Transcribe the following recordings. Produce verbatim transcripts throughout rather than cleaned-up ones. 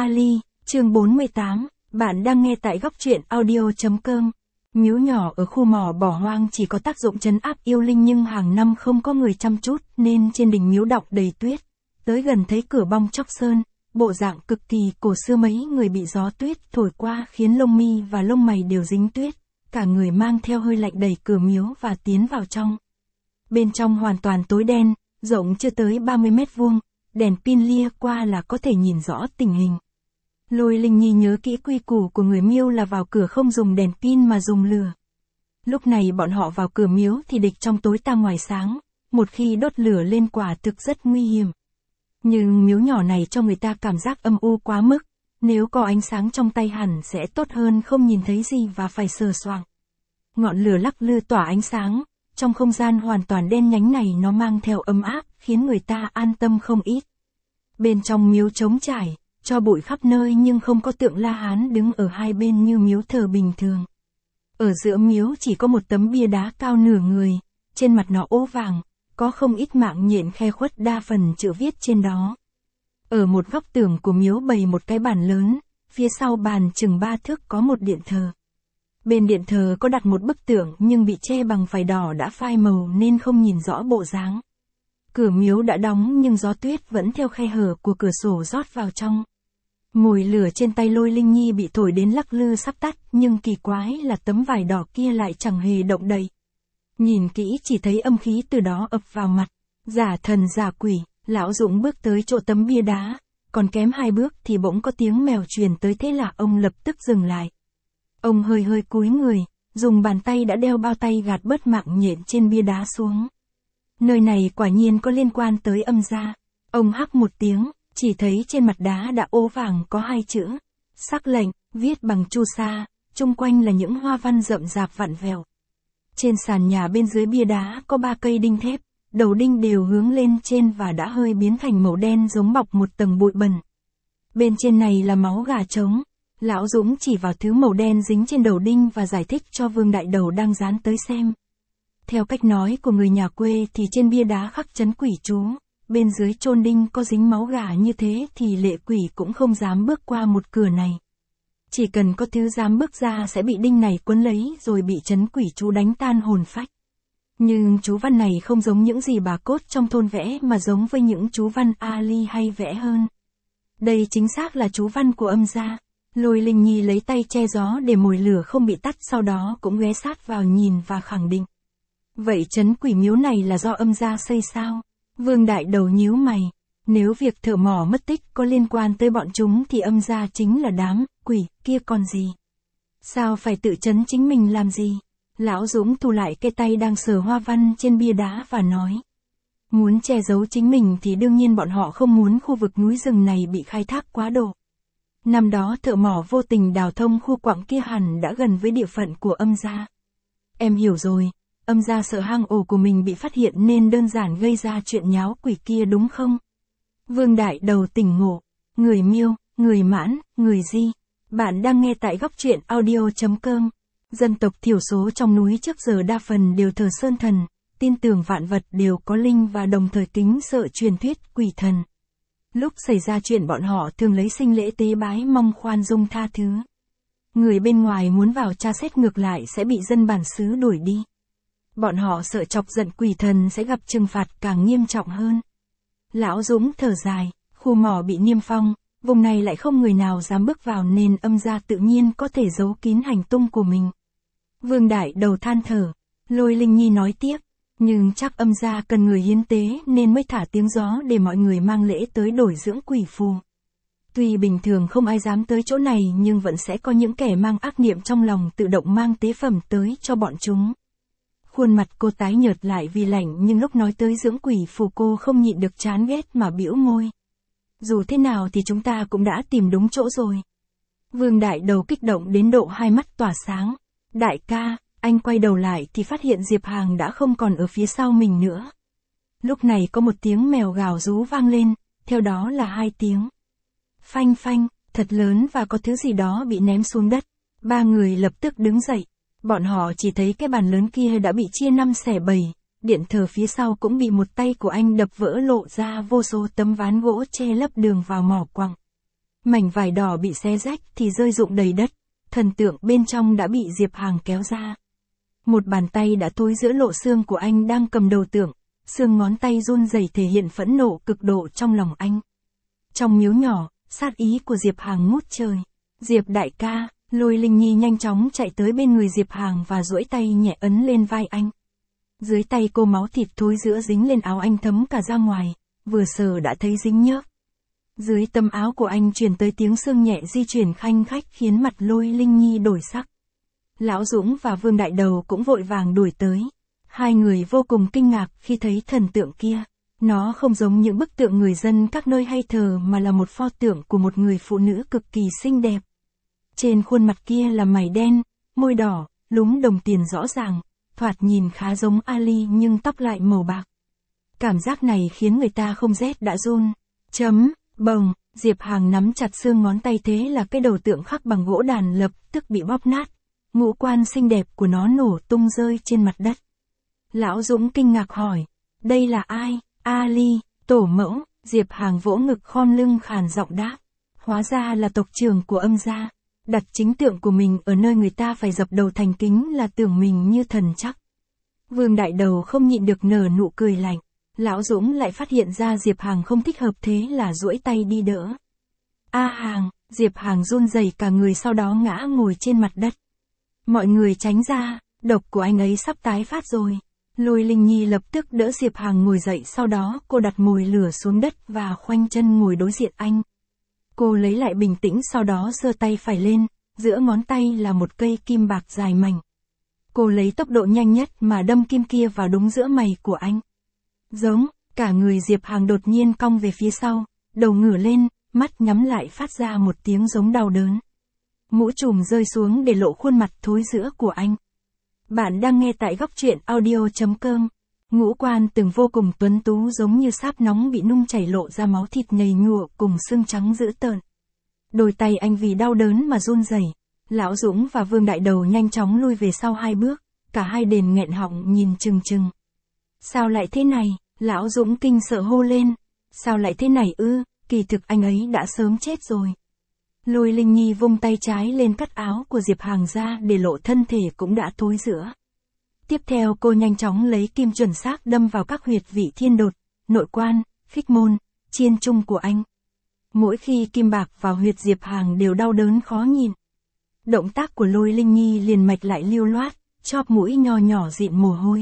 Ali, chương bốn mươi tám, bạn đang nghe tại góc truyện audio.com. Miếu nhỏ ở khu mỏ bỏ hoang chỉ có tác dụng trấn áp yêu linh nhưng hàng năm không có người chăm chút nên trên đỉnh miếu đọng đầy tuyết. Tới gần thấy cửa bong chóc sơn, bộ dạng cực kỳ cổ xưa, mấy người bị gió tuyết thổi qua khiến lông mi và lông mày đều dính tuyết. Cả người mang theo hơi lạnh đẩy cửa miếu và tiến vào trong. Bên trong hoàn toàn tối đen, rộng chưa tới ba mươi mét vuông, đèn pin lia qua là có thể nhìn rõ tình hình. Lôi Linh Nhi nhớ kỹ quy củ của người Miêu là vào cửa không dùng đèn pin mà dùng lửa. Lúc này bọn họ vào cửa miếu thì địch trong tối ta ngoài sáng, một khi đốt lửa lên quả thực rất nguy hiểm. Nhưng miếu nhỏ này cho người ta cảm giác âm u quá mức, nếu có ánh sáng trong tay hẳn sẽ tốt hơn không nhìn thấy gì và phải sờ soạng. Ngọn lửa lắc lư tỏa ánh sáng, trong không gian hoàn toàn đen nhánh này nó mang theo ấm áp, khiến người ta an tâm không ít. Bên trong miếu trống trải, cho bụi khắp nơi nhưng không có tượng La Hán đứng ở hai bên như miếu thờ bình thường. Ở giữa miếu chỉ có một tấm bia đá cao nửa người, trên mặt nó ố vàng, có không ít mạng nhện khe khuất, đa phần chữ viết trên đó. Ở một góc tường của miếu bày một cái bàn lớn, phía sau bàn chừng ba thước có một điện thờ. Bên điện thờ có đặt một bức tượng nhưng bị che bằng vải đỏ đã phai màu nên không nhìn rõ bộ dáng. Cửa miếu đã đóng nhưng gió tuyết vẫn theo khe hở của cửa sổ rót vào trong. Mồi lửa trên tay Lôi Linh Nhi bị thổi đến lắc lư sắp tắt, nhưng kỳ quái là tấm vải đỏ kia lại chẳng hề động đậy. Nhìn kỹ chỉ thấy âm khí từ đó ập vào mặt. Giả thần giả quỷ, lão Dũng bước tới chỗ tấm bia đá, còn kém hai bước thì bỗng có tiếng mèo truyền tới, thế là ông lập tức dừng lại. Ông hơi hơi cúi người, dùng bàn tay đã đeo bao tay gạt bớt mạng nhện trên bia đá xuống. Nơi này quả nhiên có liên quan tới âm gia. Ông hắc một tiếng, chỉ thấy trên mặt đá đã ố vàng có hai chữ sắc lệnh, viết bằng chu sa, chung quanh là những hoa văn rậm rạp vặn vẹo. Trên sàn nhà bên dưới bia đá có ba cây đinh thép, đầu đinh đều hướng lên trên và đã hơi biến thành màu đen giống bọc một tầng bụi bẩn. Bên trên này là máu gà trống. Lão Dũng chỉ vào thứ màu đen dính trên đầu đinh và giải thích cho Vương Đại Đầu đang dán tới xem. Theo cách nói của người nhà quê thì trên bia đá khắc trấn quỷ chú, bên dưới chôn đinh có dính máu gà như thế thì lệ quỷ cũng không dám bước qua một cửa này. Chỉ cần có thứ dám bước ra sẽ bị đinh này quấn lấy rồi bị trấn quỷ chú đánh tan hồn phách. Nhưng chú văn này không giống những gì bà cốt trong thôn vẽ mà giống với những chú văn Ali hay vẽ hơn. Đây chính xác là chú văn của âm gia. Lôi Linh Nhi lấy tay che gió để mồi lửa không bị tắt, sau đó cũng ghé sát vào nhìn và khẳng định. Vậy trấn quỷ miếu này là do âm gia xây sao? Vương Đại Đầu nhíu mày. Nếu việc thợ mỏ mất tích có liên quan tới bọn chúng thì âm gia chính là đám quỷ kia còn gì? Sao phải tự trấn chính mình làm gì? Lão Dũng thu lại cái tay đang sờ hoa văn trên bia đá và nói. Muốn che giấu chính mình thì đương nhiên bọn họ không muốn khu vực núi rừng này bị khai thác quá độ. Năm đó thợ mỏ vô tình đào thông khu quặng kia hẳn đã gần với địa phận của âm gia. Em hiểu rồi, âm gia sợ hang ổ của mình bị phát hiện nên đơn giản gây ra chuyện nháo quỷ kia đúng không? Vương Đại Đầu tỉnh ngộ. Người Miêu, người Mãn, người Di. Bạn đang nghe tại góc truyện audio.com. Dân tộc thiểu số trong núi trước giờ đa phần đều thờ sơn thần, tin tưởng vạn vật đều có linh và đồng thời kính sợ truyền thuyết quỷ thần. Lúc xảy ra chuyện bọn họ thường lấy sinh lễ tế bái mong khoan dung tha thứ. Người bên ngoài muốn vào tra xét ngược lại sẽ bị dân bản xứ đuổi đi. Bọn họ sợ chọc giận quỷ thần sẽ gặp trừng phạt càng nghiêm trọng hơn. Lão Dũng thở dài, khu mỏ bị niêm phong, vùng này lại không người nào dám bước vào nên âm gia tự nhiên có thể giấu kín hành tung của mình. Vương Đại Đầu than thở. Lôi Linh Nhi nói tiếp. Nhưng chắc âm gia cần người hiến tế nên mới thả tiếng gió để mọi người mang lễ tới đổi dưỡng quỷ phù. Tuy bình thường không ai dám tới chỗ này nhưng vẫn sẽ có những kẻ mang ác niệm trong lòng tự động mang tế phẩm tới cho bọn chúng. Khuôn mặt cô tái nhợt lại vì lạnh nhưng lúc nói tới dưỡng quỷ phù cô không nhịn được chán ghét mà bĩu môi. Dù thế nào thì chúng ta cũng đã tìm đúng chỗ rồi. Vương Đại Đầu kích động đến độ hai mắt tỏa sáng. Đại ca. Anh quay đầu lại thì phát hiện Diệp Hàng đã không còn ở phía sau mình nữa. Lúc này có một tiếng mèo gào rú vang lên, theo đó là hai tiếng. Phanh phanh, thật lớn và có thứ gì đó bị ném xuống đất. Ba người lập tức đứng dậy. Bọn họ chỉ thấy cái bàn lớn kia đã bị chia năm xẻ bảy, điện thờ phía sau cũng bị một tay của anh đập vỡ lộ ra vô số tấm ván gỗ che lấp đường vào mỏ quặng. Mảnh vải đỏ bị xé rách thì rơi rụng đầy đất, thần tượng bên trong đã bị Diệp Hàng kéo ra. Một bàn tay đã thối giữa lộ xương của anh đang cầm đầu tượng, xương ngón tay run rẩy thể hiện phẫn nộ cực độ trong lòng anh. Trong miếu nhỏ, sát ý của Diệp Hàng ngút trời. Diệp đại ca, Lôi Linh Nhi nhanh chóng chạy tới bên người Diệp Hàng và duỗi tay nhẹ ấn lên vai anh. Dưới tay cô máu thịt thối giữa dính lên áo anh thấm cả ra ngoài, vừa sờ đã thấy dính nhớp. Dưới tấm áo của anh truyền tới tiếng xương nhẹ di chuyển khanh khách khiến mặt Lôi Linh Nhi đổi sắc. Lão Dũng và Vương Đại Đầu cũng vội vàng đuổi tới. Hai người vô cùng kinh ngạc khi thấy thần tượng kia. Nó không giống những bức tượng người dân các nơi hay thờ mà là một pho tượng của một người phụ nữ cực kỳ xinh đẹp. Trên khuôn mặt kia là mày đen, môi đỏ, lúm đồng tiền rõ ràng, thoạt nhìn khá giống Ali nhưng tóc lại màu bạc. Cảm giác này khiến người ta không rét đã run. Chấm, bồng, Diệp Hàng nắm chặt xương ngón tay thế là cái đầu tượng khắc bằng gỗ đàn lập tức bị bóp nát. Ngũ quan xinh đẹp của nó nổ tung rơi trên mặt đất. Lão Dũng kinh ngạc hỏi, đây là ai? Ali, tổ mẫu, Diệp Hàng vỗ ngực khom lưng khàn giọng đáp. Hóa ra là tộc trưởng của Âm gia. Đặt chính tượng của mình ở nơi người ta phải dập đầu thành kính là tưởng mình như thần chắc. Vương Đại Đầu không nhịn được nở nụ cười lạnh. Lão Dũng lại phát hiện ra Diệp Hàng không thích hợp thế là duỗi tay đi đỡ. A Hàng, Diệp Hàng run rẩy cả người sau đó ngã ngồi trên mặt đất. Mọi người tránh ra, độc của anh ấy sắp tái phát rồi. Lôi Linh Nhi lập tức đỡ Diệp Hàng ngồi dậy, sau đó cô đặt mồi lửa xuống đất và khoanh chân ngồi đối diện anh. Cô lấy lại bình tĩnh sau đó giơ tay phải lên, giữa ngón tay là một cây kim bạc dài mảnh. Cô lấy tốc độ nhanh nhất mà đâm kim kia vào đúng giữa mày của anh. Giống, cả người Diệp Hàng đột nhiên cong về phía sau, đầu ngửa lên, mắt nhắm lại phát ra một tiếng giống đau đớn. Mũ trùm rơi xuống để lộ khuôn mặt thối rữa của anh. Bạn đang nghe tại góc truyện audio chấm com. Ngũ quan từng vô cùng tuấn tú giống như sáp nóng bị nung chảy lộ ra máu thịt nhầy nhụa cùng xương trắng dữ tợn. Đôi tay anh vì đau đớn mà run rẩy. Lão Dũng và Vương Đại Đầu nhanh chóng lui về sau hai bước, cả hai đền nghẹn họng nhìn chừng chừng. Sao lại thế này? Lão Dũng kinh sợ hô lên. Sao lại thế này ư? Kỳ thực anh ấy đã sớm chết rồi. Lôi Linh Nhi vung tay trái lên cắt áo của Diệp Hàng ra để lộ thân thể cũng đã thối rữa. Tiếp theo cô nhanh chóng lấy kim chuẩn xác đâm vào các huyệt vị thiên đột, nội quan, khích môn, chiên trung của anh. Mỗi khi kim bạc vào huyệt Diệp Hàng đều đau đớn khó nhìn. Động tác của Lôi Linh Nhi liền mạch lại lưu loát, chóp mũi nho nhỏ dịn mồ hôi.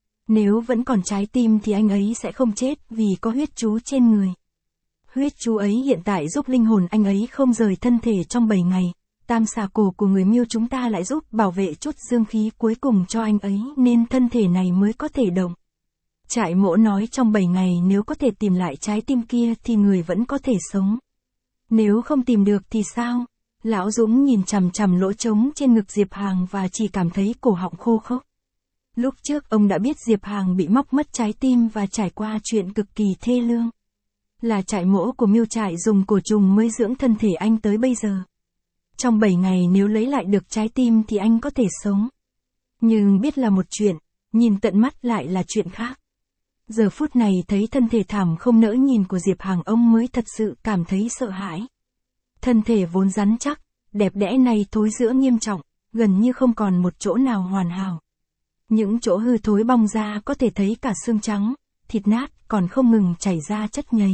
Nếu vẫn còn trái tim thì anh ấy sẽ không chết vì có huyết chú trên người. Huyết chú ấy hiện tại giúp linh hồn anh ấy không rời thân thể trong bảy ngày. Tam xà cổ của người Miêu chúng ta lại giúp bảo vệ chút dương khí cuối cùng cho anh ấy nên thân thể này mới có thể động. Trại Mỗ nói trong bảy ngày nếu có thể tìm lại trái tim kia thì người vẫn có thể sống. Nếu không tìm được thì sao? Lão Dũng nhìn chằm chằm lỗ trống trên ngực Diệp Hàng và chỉ cảm thấy cổ họng khô khốc. Lúc trước ông đã biết Diệp Hàng bị móc mất trái tim và trải qua chuyện cực kỳ thê lương. Là trại mỗ của Miêu trại dùng cổ trùng mới dưỡng thân thể anh tới bây giờ. Trong bảy ngày nếu lấy lại được trái tim thì anh có thể sống. Nhưng biết là một chuyện, nhìn tận mắt lại là chuyện khác. Giờ phút này thấy thân thể thảm không nỡ nhìn của Diệp Hàng ông mới thật sự cảm thấy sợ hãi. Thân thể vốn rắn chắc, đẹp đẽ này thối rữa nghiêm trọng, gần như không còn một chỗ nào hoàn hảo. Những chỗ hư thối bong ra có thể thấy cả xương trắng, thịt nát còn không ngừng chảy ra chất nhầy.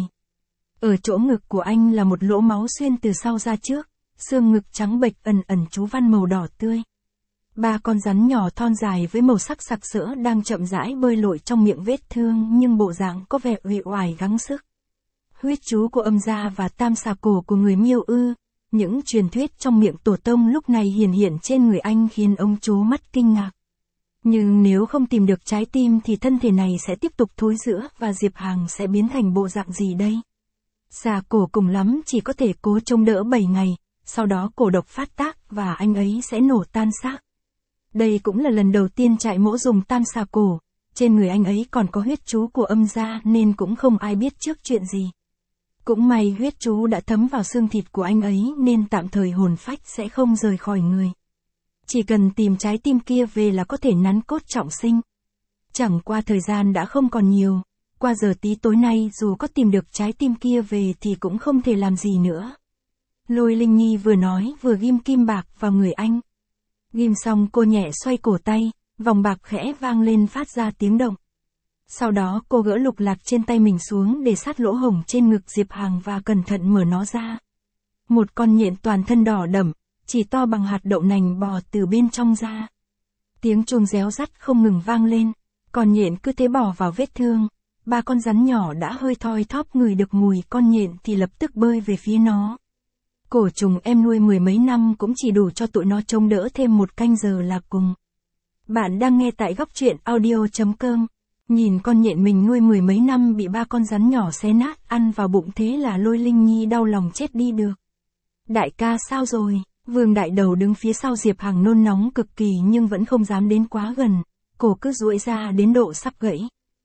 Ở chỗ ngực của anh là một lỗ máu xuyên từ sau ra trước, xương ngực trắng bệch ẩn ẩn chú văn màu đỏ tươi. Ba con rắn nhỏ thon dài với màu sắc sặc sỡ đang chậm rãi bơi lội trong miệng vết thương nhưng bộ dạng có vẻ uể oải gắng sức. Huyết chú của Âm gia và tam xà cổ của người Miêu ư, những truyền thuyết trong miệng tổ tông lúc này hiển hiện trên người anh khiến ông trố mắt kinh ngạc. Nhưng nếu không tìm được trái tim thì thân thể này sẽ tiếp tục thối rữa và Diệp Hàng sẽ biến thành bộ dạng gì đây? Xà cổ cùng lắm chỉ có thể cố chống đỡ bảy ngày, sau đó cổ độc phát tác và anh ấy sẽ nổ tan xác. Đây cũng là lần đầu tiên trại mỗ dùng tam xà cổ, trên người anh ấy còn có huyết chú của Âm gia nên cũng không ai biết trước chuyện gì. Cũng may huyết chú đã thấm vào xương thịt của anh ấy nên tạm thời hồn phách sẽ không rời khỏi người. Chỉ cần tìm trái tim kia về là có thể nắn cốt trọng sinh. Chẳng qua thời gian đã không còn nhiều, qua giờ tí tối nay dù có tìm được trái tim kia về thì cũng không thể làm gì nữa. Lôi Linh Nhi vừa nói vừa ghim kim bạc vào người anh. Ghim xong cô nhẹ xoay cổ tay, vòng bạc khẽ vang lên phát ra tiếng động. Sau đó cô gỡ lục lạc trên tay mình xuống để sát lỗ hổng trên ngực Diệp Hằng và cẩn thận mở nó ra. Một con nhện toàn thân đỏ đậm, chỉ to bằng hạt đậu nành bò từ bên trong ra. Tiếng chuông réo rắt không ngừng vang lên, con nhện cứ thế bò vào vết thương. Ba con rắn nhỏ đã hơi thoi thóp ngửi được mùi con nhện thì lập tức bơi về phía nó. Cổ trùng em nuôi mười mấy năm cũng chỉ đủ cho tụi nó chống đỡ thêm một canh giờ là cùng. Bạn đang nghe tại góc truyện audio chấm com. Nhìn con nhện mình nuôi mười mấy năm bị ba con rắn nhỏ xé nát ăn vào bụng, thế là Lôi Linh Nhi đau lòng chết đi được. Đại ca sao rồi? Vương Đại Đầu đứng phía sau Diệp Hằng nôn nóng cực kỳ nhưng vẫn không dám đến quá gần, cổ cứ duỗi ra đến độ sắp gãy.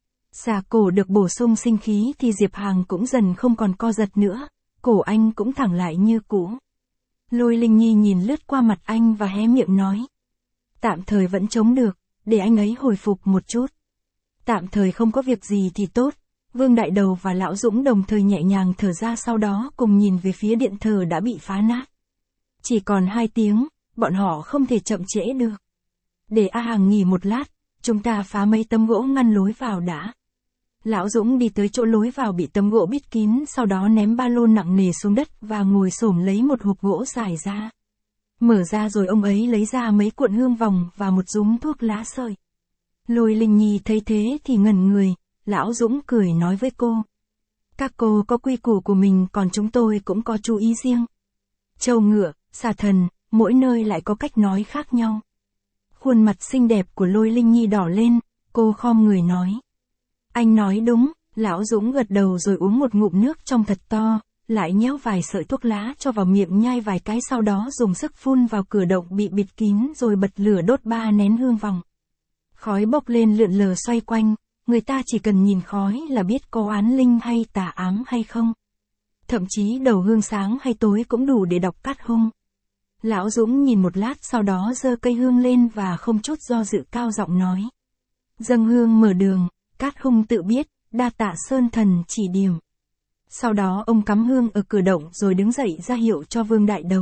Xà cổ được bổ sung sinh khí thì Diệp Hằng cũng dần không còn co giật nữa, cổ anh cũng thẳng lại như cũ. Lôi Linh Nhi nhìn lướt qua mặt anh và hé miệng nói. Tạm thời vẫn chống được, để anh ấy hồi phục một chút. Tạm thời không có việc gì thì tốt. Vương Đại Đầu và Lão Dũng đồng thời nhẹ nhàng thở ra, sau đó cùng nhìn về phía điện thờ đã bị phá nát. Chỉ còn hai tiếng, bọn họ không thể chậm trễ được. Để A Hằng nghỉ một lát, chúng ta phá mấy tấm gỗ ngăn lối vào đã. Lão Dũng đi tới chỗ lối vào bị tấm gỗ bít kín, sau đó ném ba lô nặng nề xuống đất và ngồi xổm lấy một hộp gỗ dài ra. Mở ra rồi ông ấy lấy ra mấy cuộn hương vòng và một dúm thuốc lá sợi. Lôi Linh Nhi thấy thế thì ngẩn người, Lão Dũng cười nói với cô. Các cô có quy củ của mình, còn chúng tôi cũng có chú ý riêng. Trâu ngựa, xà thần, mỗi nơi lại có cách nói khác nhau. Khuôn mặt xinh đẹp của Lôi Linh Nhi đỏ lên, cô khom người nói. Anh nói đúng. Lão Dũng gật đầu rồi uống một ngụm nước trong thật to, lại nhéo vài sợi thuốc lá cho vào miệng nhai vài cái, sau đó dùng sức phun vào cửa động bị bịt kín rồi bật lửa đốt ba nén hương vòng. Khói bốc lên lượn lờ xoay quanh, người ta chỉ cần nhìn khói là biết có oán linh hay tà ám hay không. Thậm chí đầu hương sáng hay tối cũng đủ để đọc cát hung. Lão Dũng nhìn một lát sau đó giơ cây hương lên và không chút do dự cao giọng nói. Dâng hương mở đường, cát hung tự biết, đa tạ sơn thần chỉ điểm. Sau đó ông cắm hương ở cửa động rồi đứng dậy ra hiệu cho Vương Đại Đầu.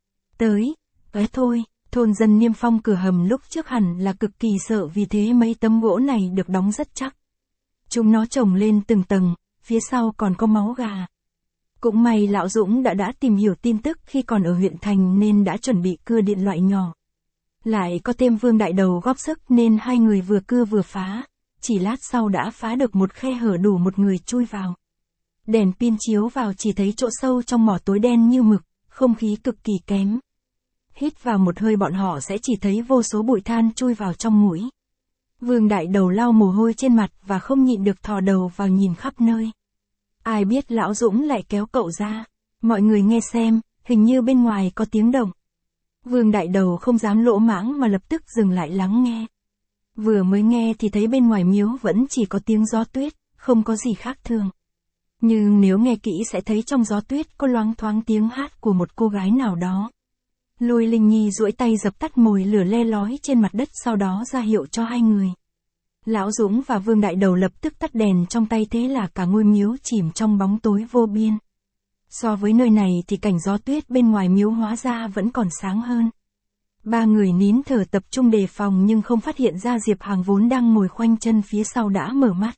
Tới, vé thôi. Thôn dân niêm phong cửa hầm lúc trước hẳn là cực kỳ sợ, vì thế mấy tấm gỗ này được đóng rất chắc. Chúng nó chồng lên từng tầng, phía sau còn có máu gà. Cũng may Lão Dũng đã đã tìm hiểu tin tức khi còn ở huyện thành nên đã chuẩn bị cưa điện loại nhỏ. Lại có thêm Vương Đại Đầu góp sức nên hai người vừa cưa vừa phá, chỉ lát sau đã phá được một khe hở đủ một người chui vào. Đèn pin chiếu vào chỉ thấy chỗ sâu trong mỏ tối đen như mực, không khí cực kỳ kém. Hít vào một hơi bọn họ sẽ chỉ thấy vô số bụi than chui vào trong mũi. Vương Đại Đầu lau mồ hôi trên mặt và không nhịn được thò đầu vào nhìn khắp nơi. Ai biết Lão Dũng lại kéo cậu ra. Mọi người nghe xem, hình như bên ngoài có tiếng động. Vương Đại Đầu không dám lỗ mãng mà lập tức dừng lại lắng nghe. Vừa mới nghe thì thấy bên ngoài miếu vẫn chỉ có tiếng gió tuyết, không có gì khác thường. Nhưng nếu nghe kỹ sẽ thấy trong gió tuyết có loáng thoáng tiếng hát của một cô gái nào đó. Lôi Linh Nhi duỗi tay dập tắt mồi lửa le lói trên mặt đất, sau đó ra hiệu cho hai người. Lão Dũng và Vương Đại Đầu lập tức tắt đèn trong tay, thế là cả ngôi miếu chìm trong bóng tối vô biên. So với nơi này thì cảnh gió tuyết bên ngoài miếu hóa ra vẫn còn sáng hơn. Ba người nín thở tập trung đề phòng nhưng không phát hiện ra Diệp Hằng vốn đang ngồi khoanh chân phía sau đã mở mắt.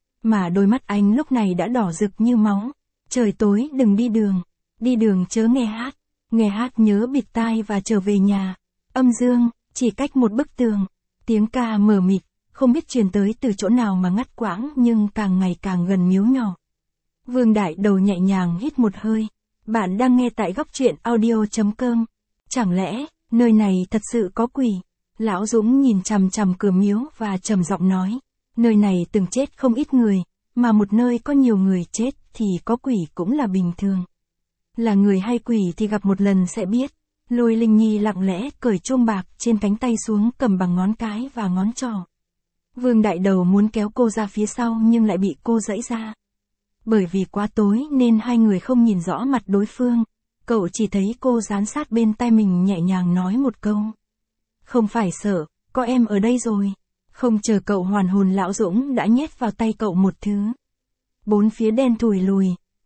Mà đôi mắt anh lúc này đã đỏ rực như máu. Trời tối đừng đi đường, đi đường chớ nghe hát. Nghe hát nhớ bịt tai và trở về nhà. Âm dương, chỉ cách một bức tường. Tiếng ca mờ mịt, không biết truyền tới từ chỗ nào mà ngắt quãng nhưng càng ngày càng gần miếu nhỏ. Vương Đại Đầu nhẹ nhàng hít một hơi. Bạn đang nghe tại góc truyện audio chấm com. Chẳng lẽ, nơi này thật sự có quỷ? Lão Dũng nhìn chằm chằm cửa miếu và trầm giọng nói. Nơi này từng chết không ít người, mà một nơi có nhiều người chết thì có quỷ cũng là bình thường. Là người hay quỷ thì gặp một lần sẽ biết. Lôi Linh Nhi lặng lẽ cởi chuông bạc trên cánh tay xuống, cầm bằng ngón cái và ngón trỏ. Vương Đại Đầu muốn kéo cô ra phía sau nhưng lại bị cô giãy ra. Bởi vì quá tối nên hai người không nhìn rõ mặt đối phương. Cậu chỉ thấy cô dán sát bên tai mình nhẹ nhàng nói một câu. Không phải sợ, có em ở đây rồi. Không chờ cậu hoàn hồn Lão Dũng đã nhét vào tay cậu một thứ. Bốn phía đen thùi lùi,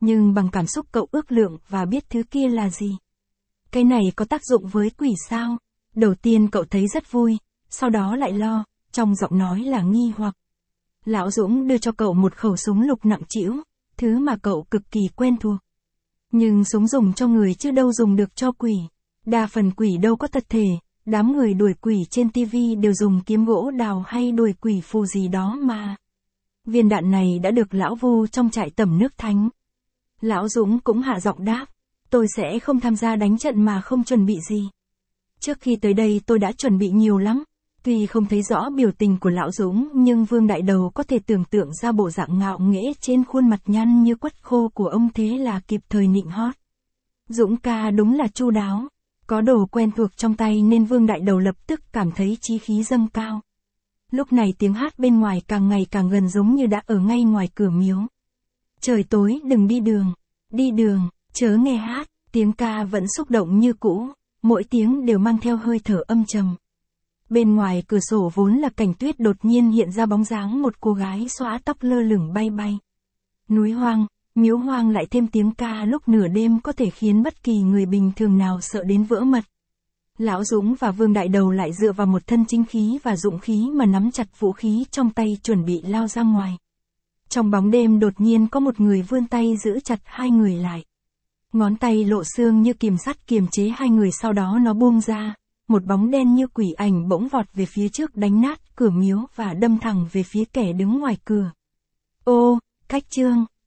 Nhưng bằng cảm xúc cậu ước lượng và biết thứ kia là gì. Cái này có tác dụng với quỷ sao? Đầu tiên cậu thấy rất vui, sau đó lại lo, trong giọng nói là nghi hoặc. Lão Dũng đưa cho cậu một khẩu súng lục nặng trĩu, thứ mà cậu cực kỳ quen thuộc. Nhưng súng dùng cho người chứ đâu dùng được cho quỷ. Đa phần quỷ đâu có thật thể, đám người đuổi quỷ trên tivi đều dùng kiếm gỗ đào hay đuổi quỷ phù gì đó mà. Viên đạn này đã được lão vu trong trại tẩm nước thánh. Lão Dũng cũng hạ giọng đáp, tôi sẽ không tham gia đánh trận mà không chuẩn bị gì. Trước khi tới đây tôi đã chuẩn bị nhiều lắm. Tuy không thấy rõ biểu tình của lão Dũng nhưng Vương Đại Đầu có thể tưởng tượng ra bộ dạng ngạo nghễ trên khuôn mặt nhăn như quất khô của ông, thế là kịp thời nịnh hót. Dũng ca đúng là chu đáo. Có đồ quen thuộc trong tay nên Vương Đại Đầu lập tức cảm thấy chí khí dâng cao. Lúc này tiếng hát bên ngoài càng ngày càng gần giống như đã ở ngay ngoài cửa miếu. Trời tối đừng đi đường, đi đường, chớ nghe hát, tiếng ca vẫn xúc động như cũ, mỗi tiếng đều mang theo hơi thở âm trầm. Bên ngoài cửa sổ vốn là cảnh tuyết đột nhiên hiện ra bóng dáng một cô gái xõa tóc lơ lửng bay bay. Núi hoang, miếu hoang lại thêm tiếng ca lúc nửa đêm có thể khiến bất kỳ người bình thường nào sợ đến vỡ mật. Lão Dũng và Vương Đại Đầu lại dựa vào một thân chính khí và dụng khí mà nắm chặt vũ khí trong tay chuẩn bị lao ra ngoài. Trong bóng đêm đột nhiên có một người vươn tay giữ chặt hai người lại. Ngón tay lộ xương như kìm sắt kiềm chế hai người, sau đó nó buông ra. Một bóng đen như quỷ ảnh bỗng vọt về phía trước đánh nát cửa miếu và đâm thẳng về phía kẻ đứng ngoài cửa. Ô, Cách Trương,